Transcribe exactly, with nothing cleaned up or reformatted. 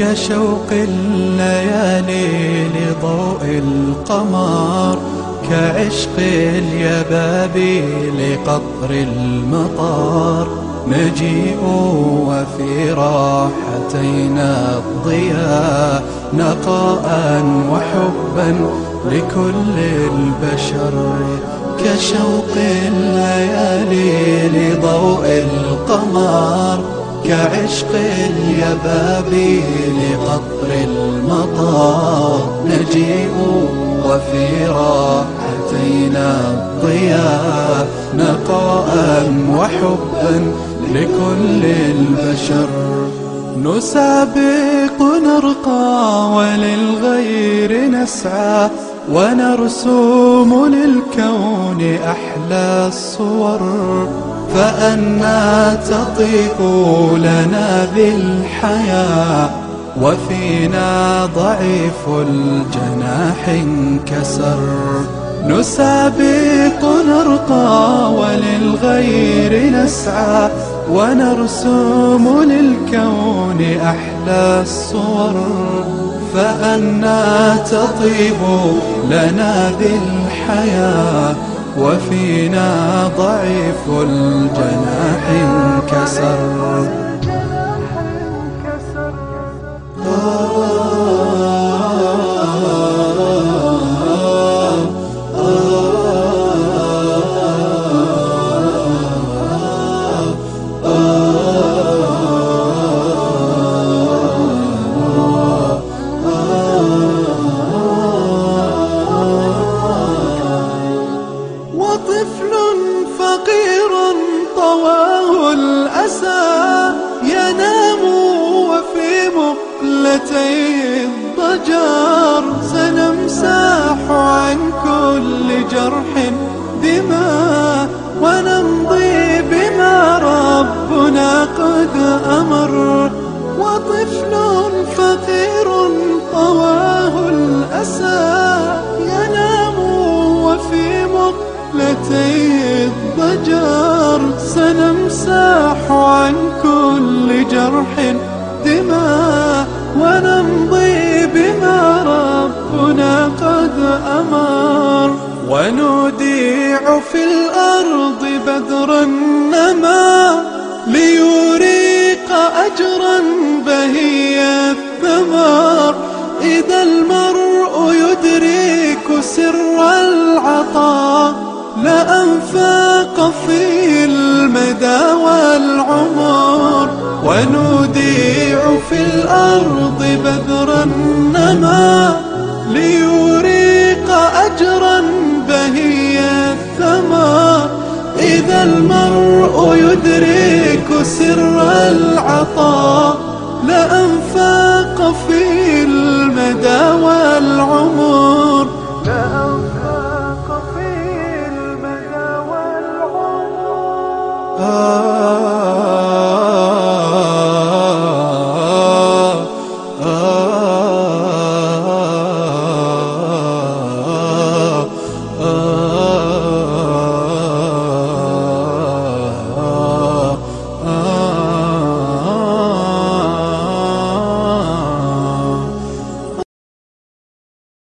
كشوق الليالي لضوء القمر، كعشق اليبابي لقطر المطر. نجيء وفي راحتينا الضياء، نقاء وحبا لكل البشر. كشوق الليالي لضوء القمر، كعشق اليبابي لقطر المطر. نجيء وفي راحتينا الضياء، نقاء وحبا لكل البشر. نسابق نرقى وللغير نسعى، ونرسوم للكون أحلى الصور. فأنا تطيب لنا بالحياة، وفينا ضعيف الجناح انكسر. نسابق نرقى وللغير نسعى، ونرسوم للكون أحلى الصور. فأنا تطيب لنا بالحياة، وفينا ضعيف الجناح انكسر. وطفل فقير طواه الأسى، ينام وفي مقلتيه الضجر. سنمسح عن كل جرح دماء، ونمضي بما ربنا قد أمر. وطفل فقير طواه الأسى، ينام وفي مقلتيه الضجر. سنمسح عن كل جرح دماء، ونمضي بما ربنا قد أمر. ونوديع في الأرض بدرا نما، ليريق أجرا بهي الثمر. إذا المرء يدرك سر العطاء، لأنفاق في المدى والعمر. ونوديع في الأرض بدرا نما، ليريق أجرا بهي الثمر. إذا المرء يدرك سر العطاء،